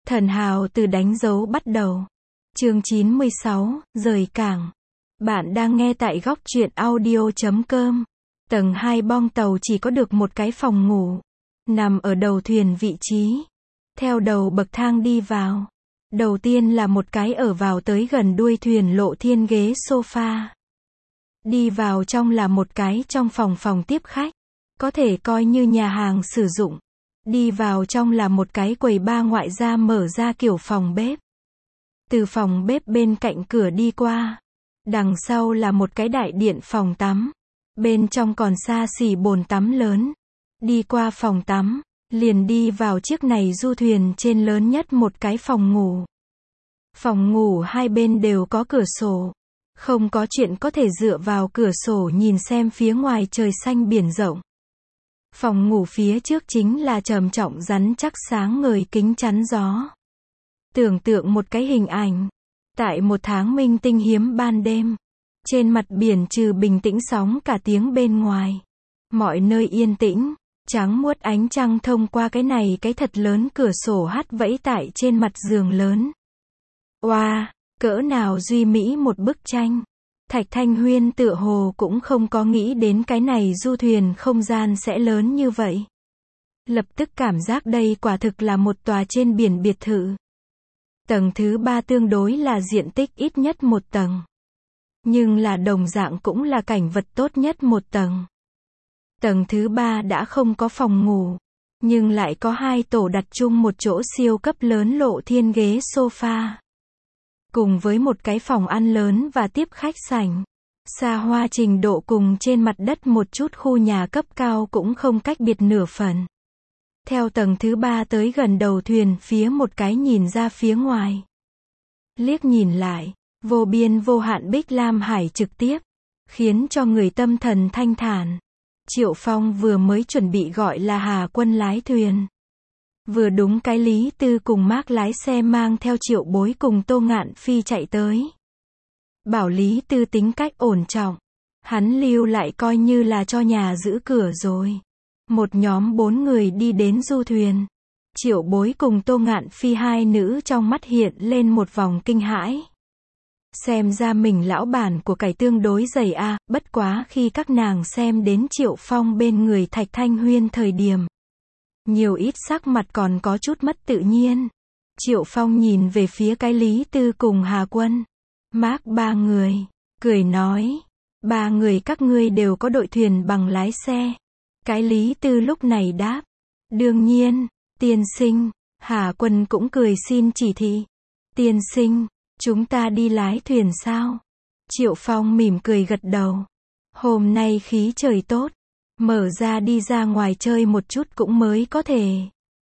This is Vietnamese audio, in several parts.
Thần hào từ đánh dấu bắt đầu. Chương 96, rời cảng. Bạn đang nghe tại góc truyện audio.com. Tầng 2 bong tàu chỉ có được một cái phòng ngủ. Nằm ở đầu thuyền vị trí. Theo đầu bậc thang đi vào. Đầu tiên là một cái ở vào tới gần đuôi thuyền lộ thiên ghế sofa. Đi vào trong là một cái trong phòng tiếp khách. Có thể coi như nhà hàng sử dụng. Đi vào trong là một cái quầy bar ngoại ra mở ra kiểu phòng bếp. Từ phòng bếp bên cạnh cửa đi qua. Đằng sau là một cái đại điện phòng tắm. Bên trong còn xa xỉ bồn tắm lớn. Đi qua phòng tắm, liền đi vào chiếc này du thuyền trên lớn nhất một cái phòng ngủ. Phòng ngủ hai bên đều có cửa sổ. Không có chuyện có thể dựa vào cửa sổ nhìn xem phía ngoài trời xanh biển rộng. Phòng ngủ phía trước chính là trầm trọng rắn chắc sáng ngời kính chắn gió. Tưởng tượng một cái hình ảnh. Tại một tháng minh tinh hiếm ban đêm. Trên mặt biển trừ bình tĩnh sóng cả tiếng bên ngoài. Mọi nơi yên tĩnh. Trắng muốt ánh trăng thông qua cái thật lớn cửa sổ hắt vẫy tại trên mặt giường lớn. Oa, cỡ nào duy mỹ một bức tranh. Thạch Thanh Huyên tựa hồ cũng không có nghĩ đến cái này du thuyền không gian sẽ lớn như vậy. Lập tức cảm giác đây quả thực là một tòa trên biển biệt thự. Tầng thứ 3 tương đối là diện tích ít nhất một tầng. Nhưng là đồng dạng cũng là cảnh vật tốt nhất một tầng. Tầng thứ 3 đã không có phòng ngủ. Nhưng lại có hai tổ đặt chung một chỗ siêu cấp lớn lộ thiên ghế sofa. Cùng với một cái phòng ăn lớn và tiếp khách sảnh. Xa hoa trình độ cùng trên mặt đất một chút khu nhà cấp cao cũng không cách biệt nửa phần. Theo tầng thứ 3 tới gần đầu thuyền phía một cái nhìn ra phía ngoài. Liếc nhìn lại, vô biên vô hạn Bích Lam Hải trực tiếp. Khiến cho người tâm thần thanh thản. Triệu Phong vừa mới chuẩn bị gọi là Hà Quân lái thuyền. Vừa đúng cái Lý Tư cùng Mác lái xe mang theo Triệu Bối cùng Tô Ngạn Phi chạy tới. Bảo Lý Tư tính cách ổn trọng. Hắn lưu lại coi như là cho nhà giữ cửa rồi. Một nhóm 4 người đi đến du thuyền. Triệu Bối cùng Tô Ngạn Phi hai nữ trong mắt hiện lên một vòng kinh hãi. Xem ra mình lão bản của cải tương đối dày a, bất quá khi các nàng xem đến Triệu Phong bên người Thạch Thanh Huyên thời điểm. Nhiều ít sắc mặt còn có chút mất tự nhiên. Triệu Phong nhìn về phía cái Lý Tư cùng Hà Quân. Mác ba người. Cười nói. Ba người các ngươi đều có đội thuyền bằng lái xe. Cái Lý Tư lúc này đáp. Đương nhiên, tiên sinh. Hà Quân cũng cười xin chỉ thị. Tiên sinh, chúng ta đi lái thuyền sao? Triệu Phong mỉm cười gật đầu. Hôm nay khí trời tốt. Mở ra đi ra ngoài chơi một chút cũng mới có thể.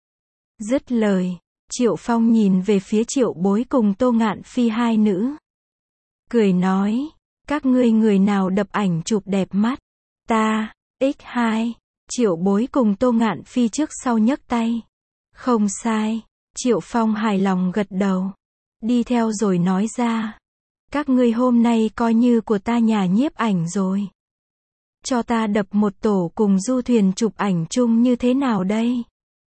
Dứt lời, Triệu Phong nhìn về phía Triệu Bối cùng Tô Ngạn Phi hai nữ. Cười nói, các ngươi người nào đập ảnh chụp đẹp mắt? Ta, X2, Triệu Bối cùng Tô Ngạn Phi trước sau nhấc tay. Không sai, Triệu Phong hài lòng gật đầu. Đi theo rồi nói ra. Các ngươi hôm nay coi như của ta nhà nhiếp ảnh rồi. Cho ta đập một tổ cùng du thuyền chụp ảnh chung như thế nào đây?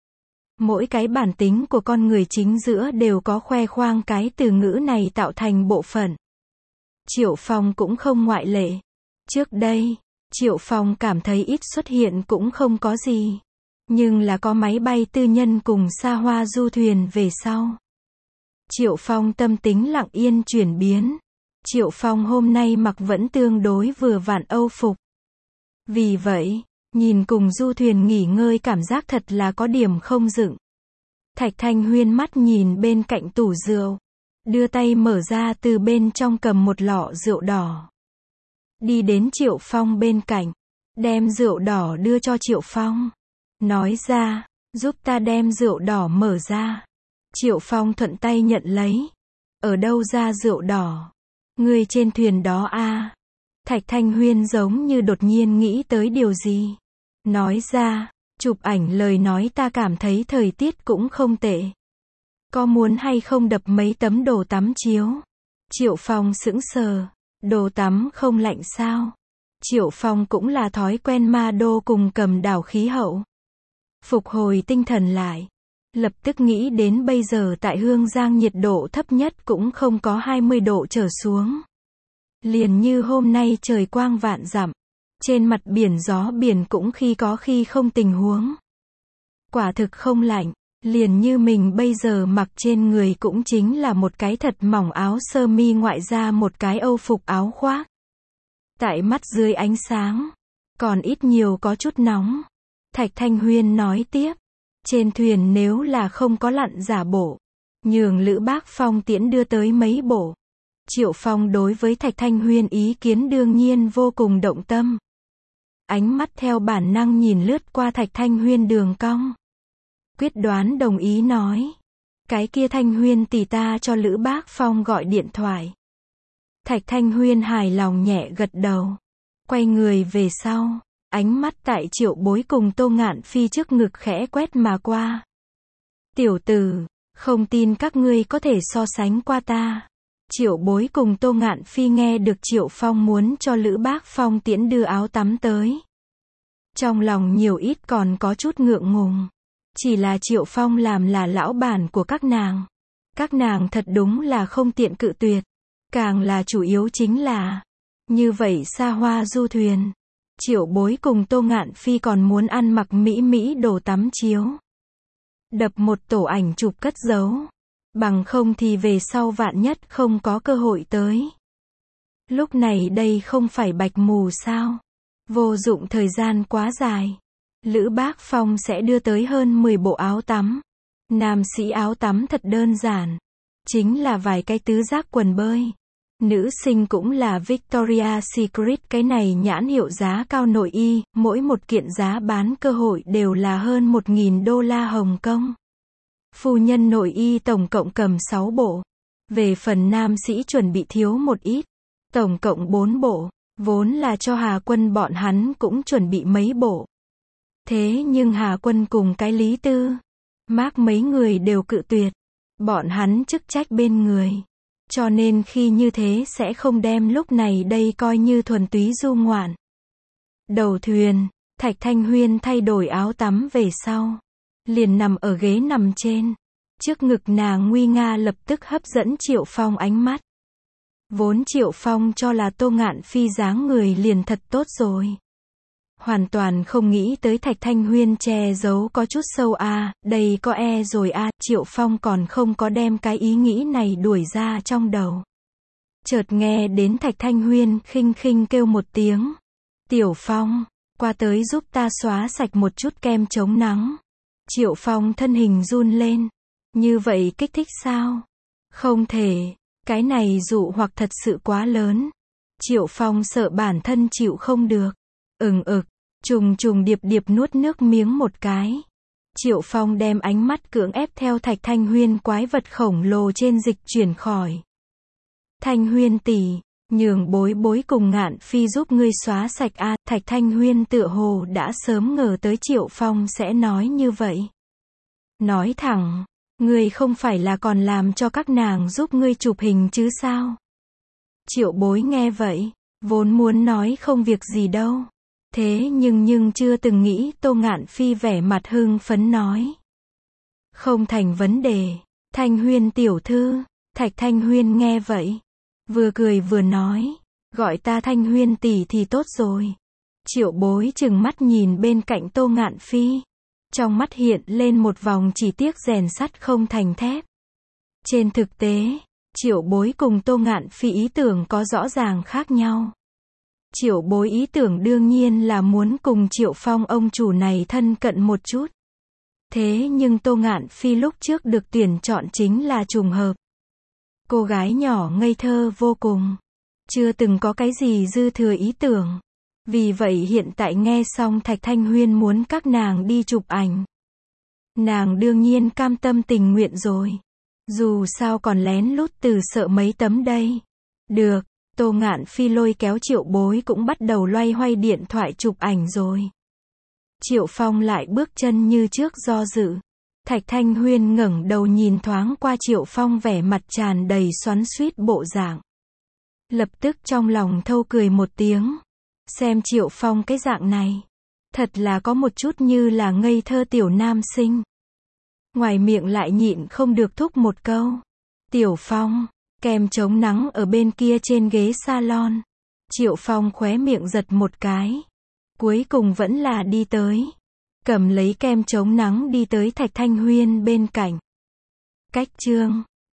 Mỗi cái bản tính của con người chính giữa đều có khoe khoang cái từ ngữ này tạo thành bộ phận. Triệu Phong cũng không ngoại lệ. Trước đây, Triệu Phong cảm thấy ít xuất hiện cũng không có gì. Nhưng là có máy bay tư nhân cùng xa hoa du thuyền về sau. Triệu Phong tâm tính lặng yên chuyển biến. Triệu Phong hôm nay mặc vẫn tương đối vừa vặn âu phục. Vì vậy, nhìn cùng du thuyền nghỉ ngơi cảm giác thật là có điểm không dựng. Thạch Thanh Huyên mắt nhìn bên cạnh tủ rượu. Đưa tay mở ra từ bên trong cầm một lọ rượu đỏ. Đi đến Triệu Phong bên cạnh. Đem rượu đỏ đưa cho Triệu Phong. Nói ra, giúp ta đem rượu đỏ mở ra. Triệu Phong thuận tay nhận lấy. Ở đâu ra rượu đỏ? Ngươi trên thuyền đó a? Thạch Thanh Huyên giống như đột nhiên nghĩ tới điều gì. Nói ra, chụp ảnh lời nói ta cảm thấy thời tiết cũng không tệ. Có muốn hay không đập mấy tấm đồ tắm chiếu? Triệu Phong sững sờ. Đồ tắm không lạnh sao? Triệu Phong cũng là thói quen ma đô cùng cầm đảo khí hậu. Phục hồi tinh thần lại. Lập tức nghĩ đến bây giờ tại Hương Giang nhiệt độ thấp nhất cũng không có 20 độ trở xuống. Liền như hôm nay trời quang vạn dặm. Trên mặt biển gió biển cũng khi có khi không tình huống. Quả thực không lạnh. Liền như mình bây giờ mặc trên người cũng chính là một cái thật mỏng áo sơ mi ngoại ra một cái âu phục áo khoác. Tại mắt dưới ánh sáng. Còn ít nhiều có chút nóng. Thạch Thanh Huyên nói tiếp. Trên thuyền nếu là không có lặn giả bộ. Nhường Lữ Bác Phong tiễn đưa tới mấy bộ. Triệu Phong đối với Thạch Thanh Huyên ý kiến đương nhiên vô cùng động tâm. Ánh mắt theo bản năng nhìn lướt qua Thạch Thanh Huyên đường cong. Quyết đoán đồng ý nói. Cái kia Thanh Huyên tỷ ta cho Lữ Bác Phong gọi điện thoại. Thạch Thanh Huyên hài lòng nhẹ gật đầu. Quay người về sau. Ánh mắt tại Triệu Bối cùng Tô Ngạn Phi trước ngực khẽ quét mà qua. Tiểu tử, không tin các ngươi có thể so sánh qua ta. Triệu Bối cùng Tô Ngạn Phi nghe được Triệu Phong muốn cho Lữ Bác Phong tiễn đưa áo tắm tới. Trong lòng nhiều ít còn có chút ngượng ngùng. Chỉ là Triệu Phong làm là lão bản của các nàng. Các nàng thật đúng là không tiện cự tuyệt. Càng là chủ yếu chính là, như vậy xa hoa du thuyền. Triệu Bối cùng Tô Ngạn Phi còn muốn ăn mặc mỹ mỹ đồ tắm chiếu. Đập một tổ ảnh chụp cất giấu. Bằng không thì về sau vạn nhất không có cơ hội tới. Lúc này đây không phải bạch mù sao? Vô dụng thời gian quá dài. Lữ Bác Phong sẽ đưa tới hơn 10 bộ áo tắm. Nam sĩ áo tắm thật đơn giản. Chính là vài cái tứ giác quần bơi. Nữ sinh cũng là Victoria's Secret cái này nhãn hiệu giá cao nội y, mỗi một kiện giá bán cơ hội đều là hơn 1.000 đô la Hồng Kông. Phu nhân nội y tổng cộng cầm 6 bộ. Về phần nam sĩ chuẩn bị thiếu một ít. Tổng cộng 4 bộ. Vốn là cho Hà Quân bọn hắn cũng chuẩn bị mấy bộ. Thế nhưng Hà Quân cùng cái Lý Tư, Mác mấy người đều cự tuyệt. Bọn hắn chức trách bên người. Cho nên khi như thế sẽ không đem lúc này đây coi như thuần túy du ngoạn. Đầu thuyền, Thạch Thanh Huyên thay đổi áo tắm về sau. Liền nằm ở ghế nằm trên. Trước ngực nàng nguy nga lập tức hấp dẫn Triệu Phong ánh mắt. Vốn Triệu Phong cho là Tô Ngạn Phi dáng người liền thật tốt rồi. Hoàn toàn không nghĩ tới Thạch Thanh Huyên che giấu có chút sâu đây có rồi Triệu Phong còn không có đem cái ý nghĩ này đuổi ra trong đầu. Chợt nghe đến Thạch Thanh Huyên khinh khinh kêu một tiếng. Tiểu Phong, qua tới giúp ta xóa sạch một chút kem chống nắng. Triệu Phong thân hình run lên. Như vậy kích thích sao? Không thể, cái này dụ hoặc thật sự quá lớn. Triệu Phong sợ bản thân chịu không được. Trùng trùng điệp điệp nuốt nước miếng một cái. Triệu Phong đem ánh mắt cưỡng ép theo Thạch Thanh Huyên quái vật khổng lồ trên dịch chuyển khỏi. Thanh Huyên tỷ, nhường Bối Bối cùng Ngạn Phi giúp ngươi xóa sạch Thạch Thanh Huyên tựa hồ đã sớm ngờ tới Triệu Phong sẽ nói như vậy. Nói thẳng, ngươi không phải là còn làm cho các nàng giúp ngươi chụp hình chứ sao? Triệu Bối nghe vậy, vốn muốn nói không việc gì đâu. Thế nhưng chưa từng nghĩ Tô Ngạn Phi vẻ mặt hưng phấn nói. Không thành vấn đề, Thanh Huyên tiểu thư. Thạch Thanh Huyên nghe vậy, vừa cười vừa nói, gọi ta Thanh Huyên tỷ thì tốt rồi. Triệu Bối chừng mắt nhìn bên cạnh Tô Ngạn Phi. Trong mắt hiện lên một vòng chỉ tiếc rèn sắt không thành thép. Trên thực tế, Triệu Bối cùng Tô Ngạn Phi ý tưởng có rõ ràng khác nhau. Triệu Bối ý tưởng đương nhiên là muốn cùng Triệu Phong ông chủ này thân cận một chút. Thế nhưng Tô Ngạn Phi lúc trước được tuyển chọn chính là trùng hợp. Cô gái nhỏ ngây thơ vô cùng. Chưa từng có cái gì dư thừa ý tưởng. Vì vậy hiện tại nghe xong Thạch Thanh Huyên muốn các nàng đi chụp ảnh. Nàng đương nhiên cam tâm tình nguyện rồi. Dù sao còn lén lút từ sợ mấy tấm đây. Được. Tô Ngạn Phi lôi kéo Triệu Bối cũng bắt đầu loay hoay điện thoại chụp ảnh rồi. Triệu Phong lại bước chân như trước do dự. Thạch Thanh Huyên ngẩng đầu nhìn thoáng qua Triệu Phong vẻ mặt tràn đầy xoắn xuýt bộ dạng. Lập tức trong lòng thâu cười một tiếng. Xem Triệu Phong cái dạng này. Thật là có một chút như là ngây thơ tiểu nam sinh. ngoài miệng lại nhịn không được thúc một câu. Tiểu Phong, kem chống nắng ở bên kia trên ghế salon. Triệu Phong khóe miệng giật một cái. Cuối cùng vẫn là đi tới. Cầm lấy kem chống nắng đi tới Thạch Thanh Huyên bên cạnh. Cách chương